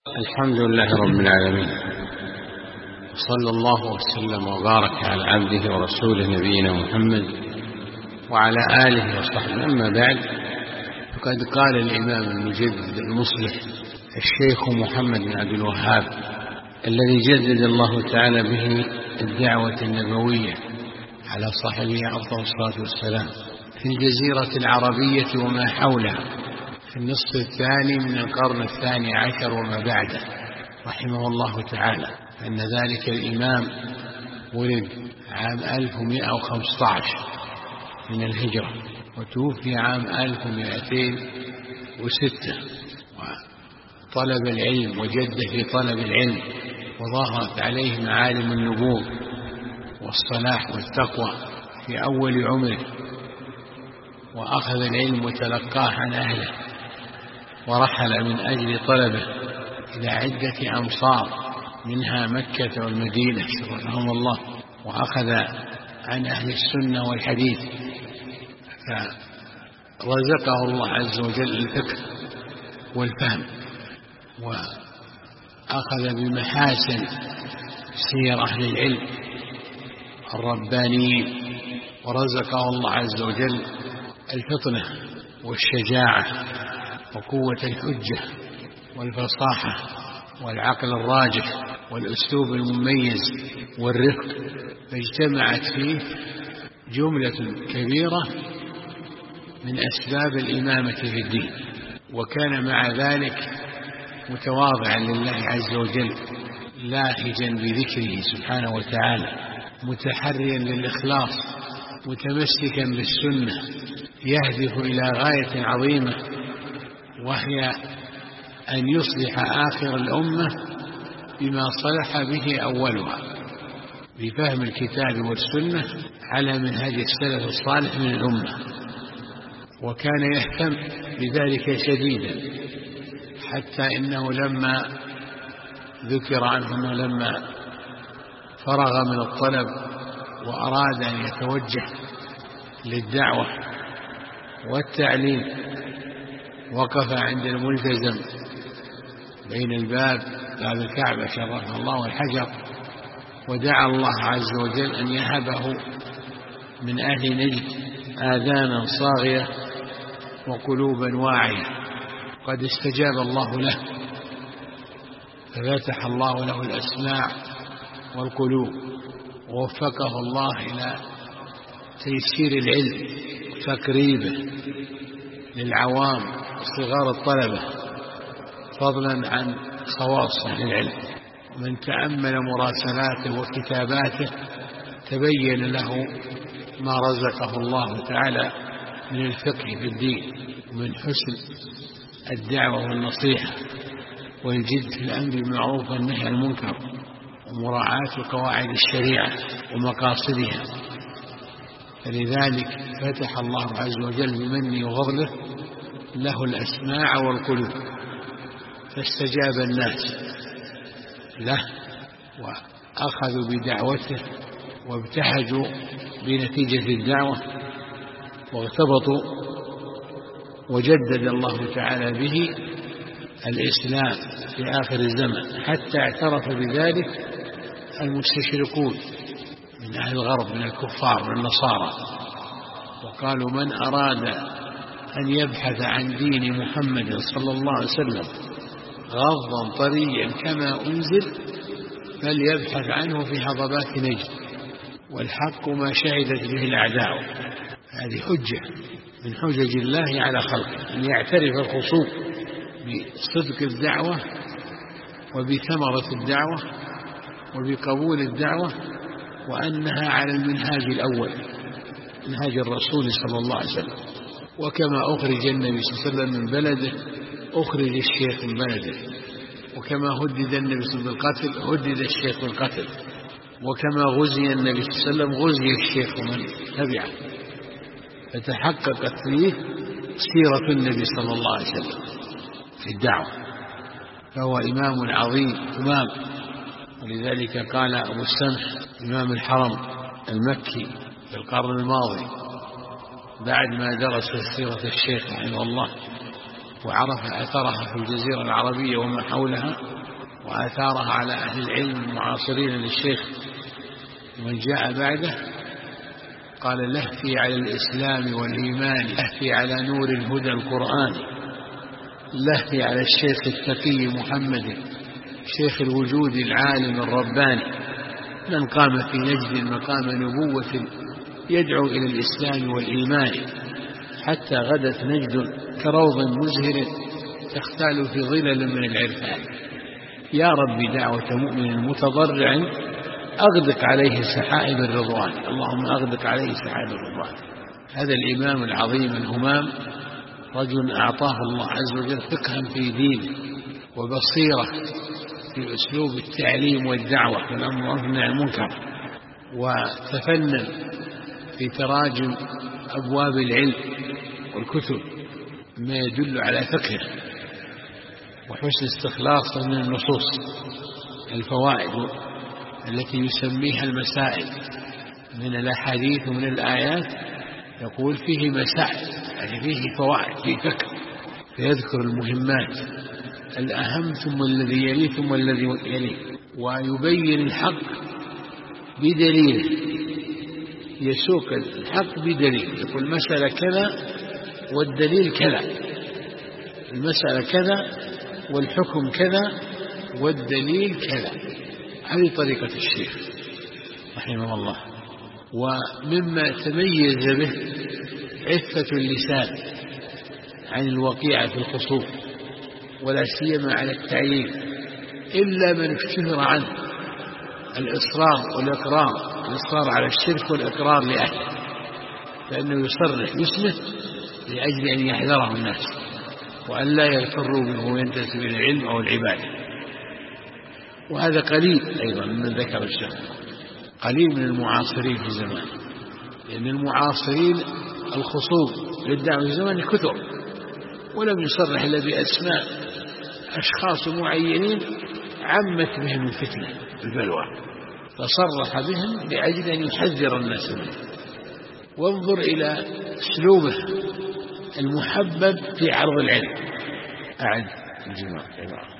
الحمد لله رب العالمين، صلى الله وسلم وبارك على عبده ورسوله نبينا محمد وعلى آله وصحبه. أما بعد، فقد قال الإمام المجدد المصلح الشيخ محمد بن عبد الوهاب الذي جدد الله تعالى به الدعوة النبوية على صاحبه أفضل الصلاة والسلام في الجزيرة العربية وما حولها في النصف الثاني من القرن الثاني عشر وما بعده رحمه الله تعالى، أن ذلك الإمام ولد عام 1115 من الهجرة وتوفي عام 1206، وطلب العلم وجد في طلب العلم وظهرت عليه معالم النبوغ والصلاح والتقوى في أول عمره، وأخذ العلم وتلقاه عن أهله ورحل من أجل طلبه إلى عدة أمصار منها مكة والمدينة شرفهم الله، وأخذ عن أهل السنة والحديث، فرزقه الله عز وجل الفقه والفهم، وأخذ بمحاسن سير أهل العلم الربانيين، ورزقه الله عز وجل الفطنة والشجاعة وقوة الحجة والفصاحة والعقل الراجح والأسلوب المميز والرفق، فاجتمعت فيه جملة كبيرة من أسباب الإمامة في الدين، وكان مع ذلك متواضعا لله عز وجل، لاهجا بذكره سبحانه وتعالى، متحريا للإخلاص، متمسكا بالسنة، يهدف إلى غاية عظيمة وهي أن يصلح آخر الأمة بما صلح به أولها، بفهم الكتاب والسنة على منهج السلف الصالح من الأمة، وكان يهتم بذلك شديدا، حتى إنه لما ذكر عنه لما فرغ من الطلب وأراد أن يتوجه للدعوة والتعليم، وقف عند الملتزم بين باب الكعبة شرفه الله والحجر، ودعا الله عز وجل أن يهبه من أهل نجد آذانا صاغية وقلوبا واعية، قد استجاب الله له، ففتح الله له الأسماع والقلوب، ووفقه الله إلى تيسير العلم وتقريبه للعوام صغار الطلبة، فضلا عن خواص أهل العلم. من تأمل مراسلاته وكتاباته تبين له ما رزقه الله تعالى من الفقه في الدين، ومن حسن الدعوة والنصيحة والجد في الأمر بالمعروف والنهي عن المنكر، ومراعاة قواعد الشريعة ومقاصدها. فلذلك فتح الله عز وجل بمنه وفضله له الأسماع والقلوب، فاستجاب الناس له وأخذوا بدعوته وابتهجوا بنتيجة الدعوة واغتبطوا، وجدد الله تعالى به الإسلام في آخر الزمن، حتى اعترف بذلك المستشرقون من أهل الغرب من الكفار من النصارى، وقالوا من أراد أن يبحث عن دين محمد صلى الله عليه وسلم غضا طريا كما أنزل فليبحث عنه في هضبات نجد، والحق ما شهدت به الأعداء. هذه حجة من حجج الله على خلقه، أن يعترف الخصوم بصدق الدعوة وبثمرة الدعوة وبقبول الدعوة، وأنها على المنهاج الأول منهاج الرسول صلى الله عليه وسلم. وكما أخرج النبي صلى الله عليه وسلم من بلده أخرج الشيخ من بلده، وكما هدد النبي صلى الله عليه وسلم بالقتل هدد الشيخ بالقتل، وكما غزي النبي صلى الله عليه وسلم غزي الشيخ ومن تبعه، فتحققت فيه سيرة النبي صلى الله عليه وسلم في الدعوة، فهو إمام عظيم إمام. ولذلك قال أبو السمح إمام الحرم المكي في القرن الماضي بعد ما درس سيرة الشيخ رحمه الله وعرف أثرها في الجزيرة العربية وما حولها، وآثارها على أهل العلم المعاصرين للشيخ ومن جاء بعده، قال لهفي على الإسلام والإيمان، لهفي على نور الهدى القرآني، لهفي على الشيخ التقي محمد شيخ الوجود العالم الرباني، من قام في نجد مقام نبوة يدعو إلى الإسلام والإيمان، حتى غدت نجد كروض مزهر تختال في ظلل من العرفان. يا رب دعوة مؤمن متضرع أغدق عليه سحائب الرضوان، اللهم أغدق عليه سحائب الرضوان. هذا الإمام العظيم الهمام رجل أعطاه الله عز وجل فقها في دينه وبصيرة في أسلوب التعليم والدعوة والأمر والنهي عن المنكر، وتفنن في تراجم أبواب العلم والكتب ما يدل على فقهه وحسن استخلاصه من النصوص، الفوائد التي يسميها المسائل من الأحاديث ومن الآيات، يقول فيه مسائل يعني فيه فوائد، فيه فقه، فيذكر المهمات الأهم ثم الذي يليه ثم الذي يليه، ويبين الحق بدليله، يسوق الحق بدليل، يقول المسألة كذا والدليل كذا، المسألة كذا والحكم كذا والدليل كذا. هذه طريقة الشيخ رحمه الله. ومما تميز به عفة اللسان عن الوقيعة في الخصوم، ولا سيما على التعيين، إلا من اشتهر عنه الإصرار والإقرار، الإصرار على الشرك والإقرار لأهله، فإنه يصرح باسمه لأجل أن يحذره الناس وأن لا يغتروا به وينتسب إلى العلم أو العبادة. وهذا قليل أيضا من ذكر الشيخ، قليل من المعاصرين في زمان، لأن المعاصرين الخصوم للدعوة في زمان كثر، ولم يصرح إلا بأسماء أشخاص معينين عمت بهم الفتنة البلوى، فصرح بهم لأجل أن يحذر الناس منه. وانظر إلى أسلوبه المحبب في عرض العلم. أعد الجماعة